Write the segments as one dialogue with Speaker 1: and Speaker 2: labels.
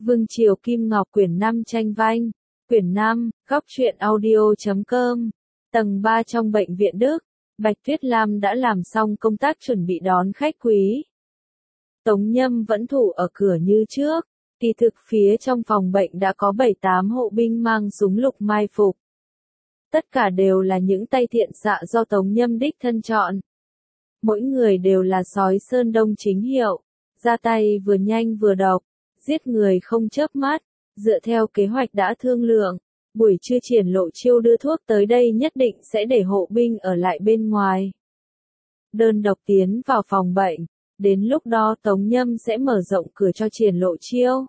Speaker 1: Vương Triều Kim Ngọc quyển 5 tranh vanh, quyển 5, góc truyện audio.com, tầng 3 trong bệnh viện Đức, Bạch Tuyết Lam đã làm xong công tác chuẩn bị đón khách quý. Tống Nhâm vẫn thủ ở cửa như trước, kỳ thực phía trong phòng bệnh đã có 7-8 hộ binh mang súng lục mai phục. Tất cả đều là những tay thiện xạ do Tống Nhâm đích thân chọn. Mỗi người đều là sói Sơn Đông chính hiệu, ra tay vừa nhanh vừa độc, giết người không chớp mắt, dựa theo kế hoạch đã thương lượng. Buổi trưa Triển Lộ Chiêu đưa thuốc tới đây nhất định sẽ để hộ binh ở lại bên ngoài. Đơn độc tiến vào phòng bệnh, đến lúc đó Tống Nhâm sẽ mở rộng cửa cho Triển Lộ Chiêu.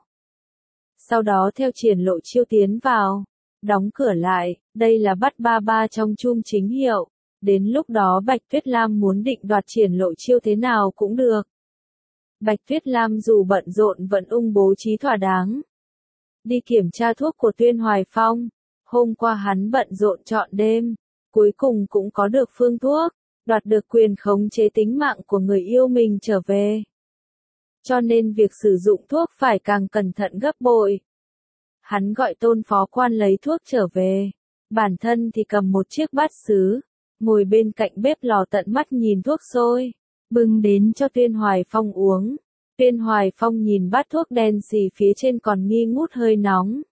Speaker 1: Sau đó theo Triển Lộ Chiêu tiến vào, đóng cửa lại, đây là bắt ba ba trong chum chính hiệu. Đến lúc đó Bạch Tuyết Lam muốn định đoạt Triển Lộ Chiêu thế nào cũng được. Bạch Tuyết Lam dù bận rộn vẫn bố trí thỏa đáng. Đi kiểm tra thuốc của Tuyên Hoài Phong. Hôm qua hắn bận rộn trọn đêm, cuối cùng cũng có được phương thuốc, đoạt được quyền khống chế tính mạng của người yêu mình trở về. Cho nên việc sử dụng thuốc phải càng cẩn thận gấp bội. Hắn gọi Tôn phó quan lấy thuốc trở về, bản thân thì cầm một chiếc bát sứ, ngồi bên cạnh bếp lò tận mắt nhìn thuốc sôi, bưng đến cho Tuyên Hoài Phong uống. Tuyên Hoài Phong nhìn bát thuốc đen xì phía trên còn nghi ngút hơi nóng.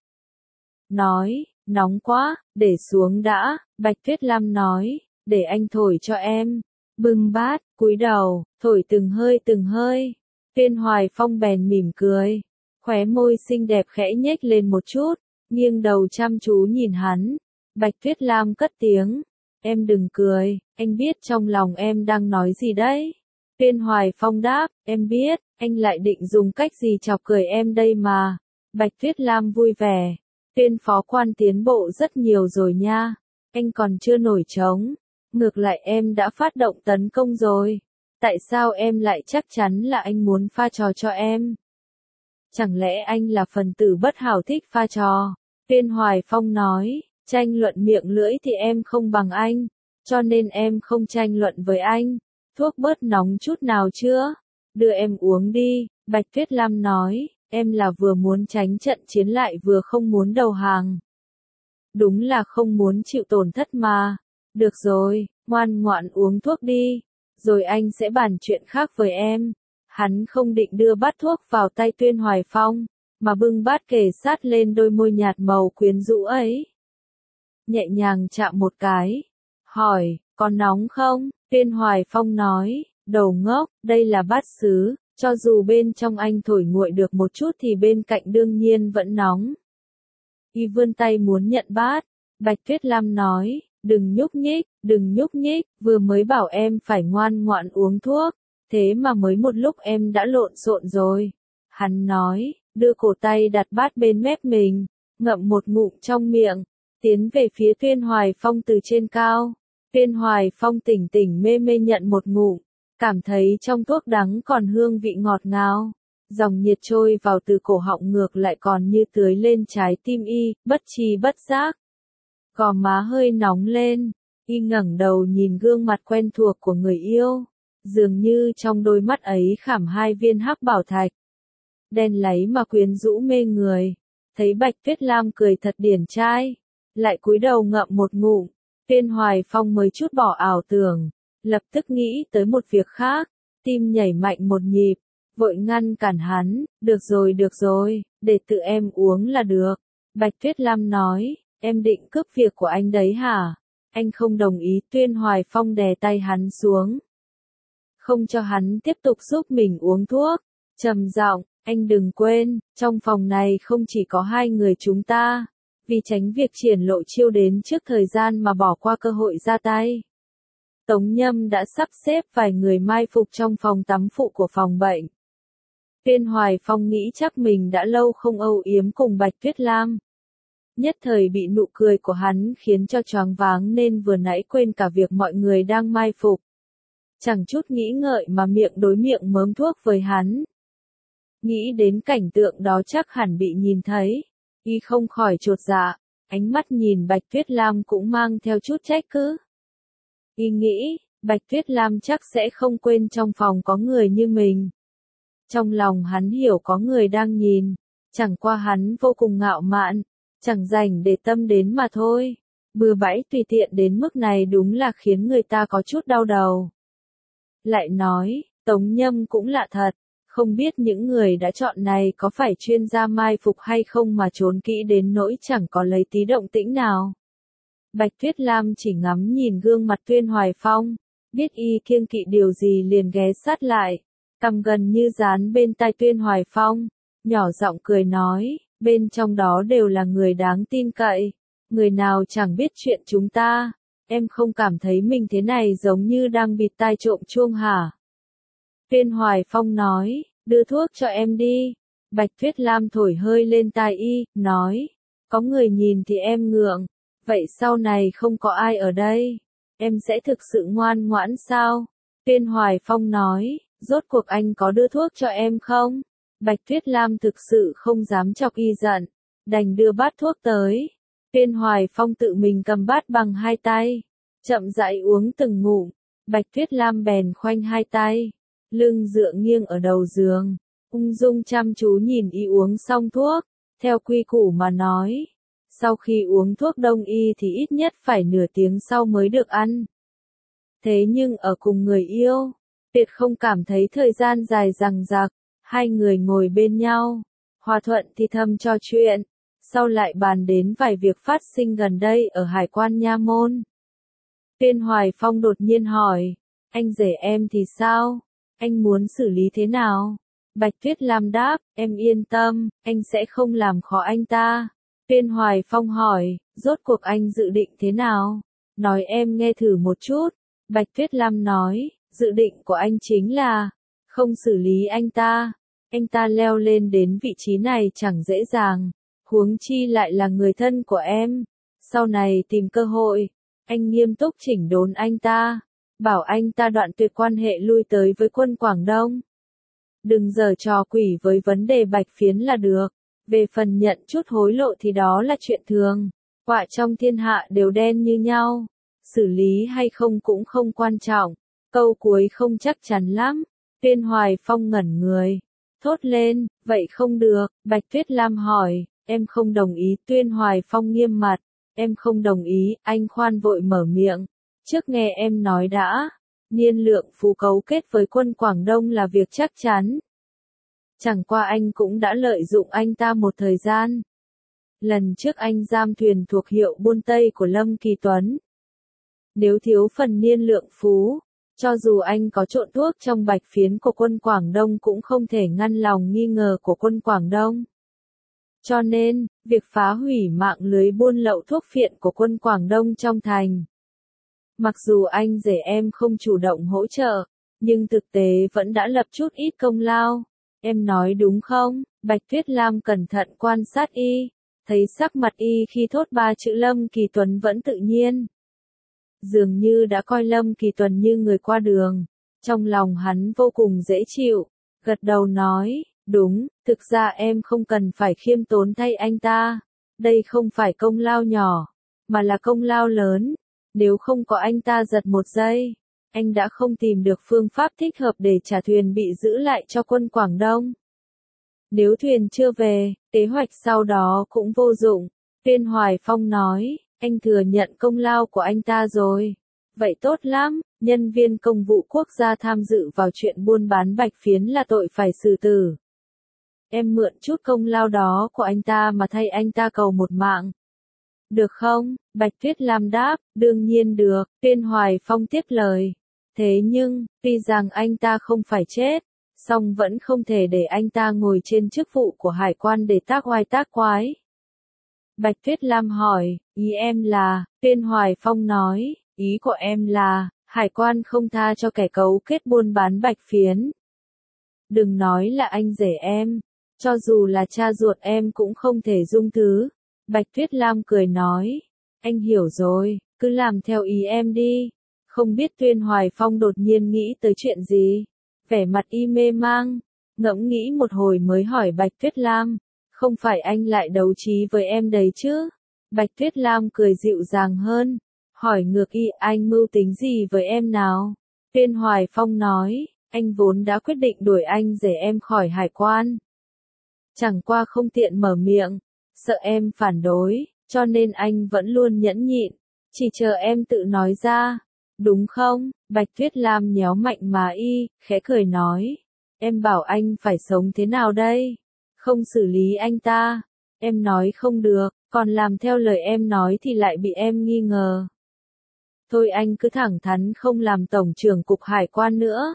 Speaker 1: Nói, nóng quá, để xuống đã, Bạch Tuyết Lam nói, để anh thổi cho em. Bưng bát, cúi đầu, thổi từng hơi. Tuyên Hoài Phong bèn mỉm cười, khóe môi xinh đẹp khẽ nhếch lên một chút, nghiêng đầu chăm chú nhìn hắn. Bạch Tuyết Lam cất tiếng, em đừng cười, anh biết trong lòng em đang nói gì đấy. Tuyên Hoài Phong đáp, em biết, anh lại định dùng cách gì chọc cười em đây mà. Bạch Tuyết Lam vui vẻ, Tuyên phó quan tiến bộ rất nhiều rồi nha, anh còn chưa nổi trống, ngược lại em đã phát động tấn công rồi. Tại sao em lại chắc chắn là anh muốn pha trò cho em? Chẳng lẽ anh là phần tử bất hảo thích pha trò? Tuyên Hoài Phong nói, tranh luận miệng lưỡi thì em không bằng anh, cho nên em không tranh luận với anh. Thuốc bớt nóng chút nào chưa? Đưa em uống đi, Bạch Tuyết Lam nói, em là vừa muốn tránh trận chiến lại vừa không muốn đầu hàng. Đúng là không muốn chịu tổn thất mà. Được rồi, ngoan ngoãn uống thuốc đi, rồi anh sẽ bàn chuyện khác với em. Hắn không định đưa bát thuốc vào tay Tuyên Hoài Phong, mà bưng bát kề sát lên đôi môi nhạt màu quyến rũ ấy. Nhẹ nhàng chạm một cái, hỏi, có nóng không? Tuyên Hoài Phong nói, đầu ngốc, đây là bát sứ, cho dù bên trong anh thổi nguội được một chút thì bên cạnh đương nhiên vẫn nóng. Y vươn tay muốn nhận bát, Bạch Tuyết Lam nói, đừng nhúc nhích, vừa mới bảo em phải ngoan ngoãn uống thuốc, thế mà mới một lúc em đã lộn xộn rồi. Hắn nói, đưa cổ tay đặt bát bên mép mình, ngậm một ngụm trong miệng, tiến về phía Tuyên Hoài Phong từ trên cao. Tuyên Hoài Phong tỉnh tỉnh mê mê nhận một ngụm, cảm thấy trong thuốc đắng còn hương vị ngọt ngào. Dòng nhiệt trôi vào từ cổ họng ngược lại còn như tưới lên trái tim y, bất tri bất giác. Gò má hơi nóng lên, y ngẩng đầu nhìn gương mặt quen thuộc của người yêu. Dường như trong đôi mắt ấy khảm 2 viên hắc bảo thạch. Đen láy mà quyến rũ mê người. Thấy Bạch Tuyết Lam cười thật điển trai, lại cúi đầu ngậm một ngụm. Tuyên Hoài Phong mới chút bỏ ảo tưởng, lập tức nghĩ tới một việc khác, tim nhảy mạnh một nhịp, vội ngăn cản hắn, được rồi, để tự em uống là được. Bạch Tuyết Lam nói, em định cướp việc của anh đấy hả? Anh không đồng ý. Tuyên Hoài Phong đè tay hắn xuống, không cho hắn tiếp tục giúp mình uống thuốc, trầm giọng, anh đừng quên, trong phòng này không chỉ có 2 người chúng ta. Vì tránh việc Triển Lộ Chiêu đến trước thời gian mà bỏ qua cơ hội ra tay, Tống Nhâm đã sắp xếp vài người mai phục trong phòng tắm phụ của phòng bệnh. Tuyên Hoài Phong nghĩ chắc mình đã lâu không âu yếm cùng Bạch Tuyết Lam. Nhất thời bị nụ cười của hắn khiến cho choáng váng nên vừa nãy quên cả việc mọi người đang mai phục. Chẳng chút nghĩ ngợi mà miệng đối miệng mớm thuốc với hắn. Nghĩ đến cảnh tượng đó chắc hẳn bị nhìn thấy. Y không khỏi chột dạ, ánh mắt nhìn Bạch Tuyết Lam cũng mang theo chút trách cứ. Y nghĩ, Bạch Tuyết Lam chắc sẽ không quên trong phòng có người như mình. Trong lòng hắn hiểu có người đang nhìn, Chẳng qua hắn vô cùng ngạo mạn, chẳng dành để tâm đến mà thôi. Bừa bãi tùy tiện đến mức này đúng là khiến người ta có chút đau đầu. Lại nói, Tống Nhâm cũng lạ thật, không biết những người đã chọn này có phải chuyên gia mai phục hay không mà trốn kỹ đến nỗi chẳng có lấy tí động tĩnh nào. Bạch Tuyết Lam chỉ ngắm nhìn gương mặt Tuyên Hoài Phong, biết y kiêng kỵ điều gì liền ghé sát lại, cằm gần như dán bên tai Tuyên Hoài Phong, nhỏ giọng cười nói, bên trong đó đều là người đáng tin cậy, người nào chẳng biết chuyện chúng ta, em không cảm thấy mình thế này giống như đang bịt tai trộm chuông hả? Tuyên Hoài Phong nói, đưa thuốc cho em đi. Bạch Tuyết Lam thổi hơi lên tai y, nói, có người nhìn thì em ngượng, vậy sau này không có ai ở đây, em sẽ thực sự ngoan ngoãn sao? Tuyên Hoài Phong nói, rốt cuộc anh có đưa thuốc cho em không? Bạch Tuyết Lam thực sự không dám chọc y giận, đành đưa bát thuốc tới. Tuyên Hoài Phong tự mình cầm bát bằng hai tay, chậm rãi uống từng ngụm. Bạch Tuyết Lam bèn khoanh hai tay, lưng dựa nghiêng ở đầu giường, ung dung chăm chú nhìn y uống xong thuốc, theo quy củ mà nói. Sau khi uống thuốc đông y thì ít nhất phải nửa tiếng sau mới được ăn. Thế nhưng ở cùng người yêu, tuyệt không cảm thấy thời gian dài dằng dặc, hai người ngồi bên nhau, hòa thuận thì thầm trò chuyện, sau lại bàn đến vài việc phát sinh gần đây ở hải quan Nha Môn. Tuyên Hoài Phong đột nhiên hỏi, anh rể em thì sao? Anh muốn xử lý thế nào? Bạch Tuyết Lam đáp, em yên tâm, anh sẽ không làm khó anh ta. Tuyên Hoài Phong hỏi, rốt cuộc anh dự định thế nào? Nói em nghe thử một chút. Bạch Tuyết Lam nói, dự định của anh chính là, không xử lý anh ta. Anh ta leo lên đến vị trí này chẳng dễ dàng, huống chi lại là người thân của em. Sau này tìm cơ hội, anh nghiêm túc chỉnh đốn anh ta, bảo anh ta đoạn tuyệt quan hệ lui tới với quân Quảng Đông. Đừng giở trò quỷ với vấn đề Bạch Phiến là được. Về phần nhận chút hối lộ thì đó là chuyện thường. Quạ trong thiên hạ đều đen như nhau. Xử lý hay không cũng không quan trọng. Câu cuối không chắc chắn lắm. Tuyên Hoài Phong ngẩn người, thốt lên, vậy không được. Bạch Tuyết Lam hỏi, em không đồng ý. Tuyên Hoài Phong nghiêm mặt, em không đồng ý. Anh khoan vội mở miệng, trước nghe em nói đã. Niên Lượng Phú cấu kết với quân Quảng Đông là việc chắc chắn. Chẳng qua anh cũng đã lợi dụng anh ta một thời gian. Lần trước anh giam thuyền thuộc hiệu buôn Tây của Lâm Kỳ Tuấn. Nếu thiếu phần Niên Lượng Phú, cho dù anh có trộn thuốc trong Bạch Phiến của quân Quảng Đông cũng không thể ngăn lòng nghi ngờ của quân Quảng Đông. Cho nên, việc phá hủy mạng lưới buôn lậu thuốc phiện của quân Quảng Đông trong thành. Mặc dù anh rể em không chủ động hỗ trợ, nhưng thực tế vẫn đã lập chút ít công lao. Em nói đúng không? Bạch Tuyết Lam cẩn thận quan sát y, thấy sắc mặt y khi thốt ba chữ Lâm Kỳ Tuấn vẫn tự nhiên. Dường như đã coi Lâm Kỳ Tuấn như người qua đường, trong lòng hắn vô cùng dễ chịu, gật đầu nói, đúng, thực ra em không cần phải khiêm tốn thay anh ta, đây không phải công lao nhỏ, mà là công lao lớn, nếu không có anh ta giật một giây, anh đã không tìm được phương pháp thích hợp để trả thuyền bị giữ lại cho quân Quảng Đông. Nếu thuyền chưa về, kế hoạch sau đó cũng vô dụng. Tuyên Hoài Phong nói, anh thừa nhận công lao của anh ta rồi. Vậy tốt lắm, nhân viên công vụ quốc gia tham dự vào chuyện buôn bán Bạch Phiến là tội phải xử tử. Em mượn chút công lao đó của anh ta mà thay anh ta cầu một mạng. Được không? Bạch Tuyết Lam đáp, đương nhiên được. Tuyên Hoài Phong tiếp lời. Thế nhưng, tuy rằng anh ta không phải chết, song vẫn không thể để anh ta ngồi trên chức vụ của hải quan để tác oai tác quái. Bạch Tuyết Lam hỏi, ý em là, Tuyên Hoài Phong nói, ý của em là, hải quan không tha cho kẻ cấu kết buôn bán Bạch Phiến. Đừng nói là anh rể em, cho dù là cha ruột em cũng không thể dung thứ. Bạch Tuyết Lam cười nói, anh hiểu rồi, cứ làm theo ý em đi. Không biết Tuyên Hoài Phong đột nhiên nghĩ tới chuyện gì, vẻ mặt y mê mang, ngẫm nghĩ một hồi mới hỏi Bạch Tuyết Lam, không phải anh lại đấu trí với em đấy chứ? Bạch Tuyết Lam cười dịu dàng hơn, hỏi ngược y, anh mưu tính gì với em nào? Tuyên Hoài Phong nói, anh vốn đã quyết định đuổi anh rể em khỏi hải quan. Chẳng qua không tiện mở miệng, sợ em phản đối, cho nên anh vẫn luôn nhẫn nhịn, chỉ chờ em tự nói ra, đúng không? Bạch Tuyết Lam nhéo mạnh má y, khẽ cười nói, em bảo anh phải sống thế nào đây? Không xử lý anh ta, em nói không được, còn làm theo lời em nói thì lại bị em nghi ngờ. Thôi anh cứ thẳng thắn không làm tổng trưởng cục hải quan nữa.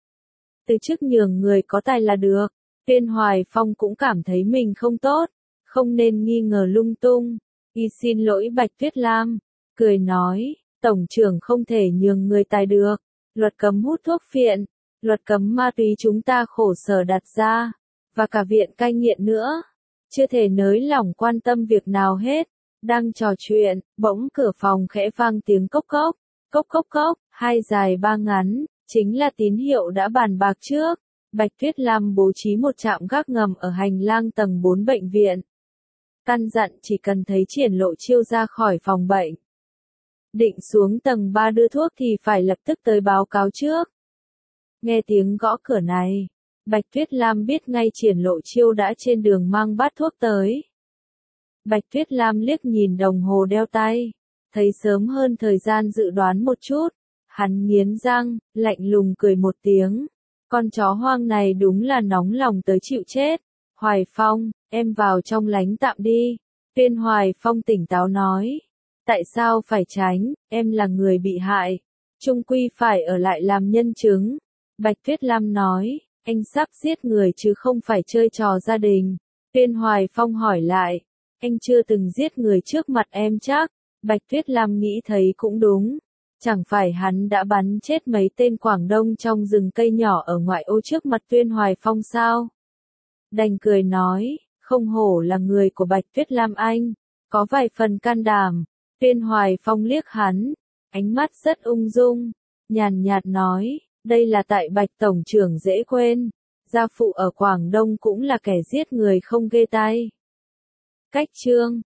Speaker 1: Từ chức nhường người có tài là được. Tuyên Hoài Phong cũng cảm thấy mình không tốt, không nên nghi ngờ lung tung. Y xin lỗi Bạch Tuyết Lam, cười nói, tổng trưởng không thể nhường người tài được. Luật cấm hút thuốc phiện, luật cấm ma túy chúng ta khổ sở đặt ra, và cả viện cai nghiện nữa. Chưa thể nới lỏng quan tâm việc nào hết. Đang trò chuyện, bỗng cửa phòng khẽ vang tiếng cốc cốc, cốc cốc cốc, 2 dài 3 ngắn, chính là tín hiệu đã bàn bạc trước. Bạch Tuyết Lam bố trí một trạm gác ngầm ở hành lang tầng 4 bệnh viện. Căn dặn chỉ cần thấy Triển Lộ Chiêu ra khỏi phòng bệnh, định xuống tầng 3 đưa thuốc thì phải lập tức tới báo cáo trước. Nghe tiếng gõ cửa này, Bạch Tuyết Lam biết ngay Triển Lộ Chiêu đã trên đường mang bát thuốc tới. Bạch Tuyết Lam liếc nhìn đồng hồ đeo tay, thấy sớm hơn thời gian dự đoán một chút. Hắn nghiến răng, lạnh lùng cười một tiếng. Con chó hoang này đúng là nóng lòng tới chịu chết. Hoài Phong, em vào trong lánh tạm đi. Tuyên Hoài Phong tỉnh táo nói. Tại sao phải tránh, em là người bị hại. Chung quy phải ở lại làm nhân chứng. Bạch Tuyết Lam nói, anh sắp giết người chứ không phải chơi trò gia đình. Tuyên Hoài Phong hỏi lại, anh chưa từng giết người trước mặt em chắc. Bạch Tuyết Lam nghĩ thấy cũng đúng. Chẳng phải hắn đã bắn chết mấy tên Quảng Đông trong rừng cây nhỏ ở ngoại ô trước mặt Tuyên Hoài Phong sao? Đành cười nói, không hổ là người của Bạch Tuyết Lam anh, có vài phần can đảm. Tuyên Hoài Phong liếc hắn, ánh mắt rất ung dung, nhàn nhạt nói, đây là tại Bạch Tổng trưởng dễ quên, gia phụ ở Quảng Đông cũng là kẻ giết người không ghê tay. Cách chương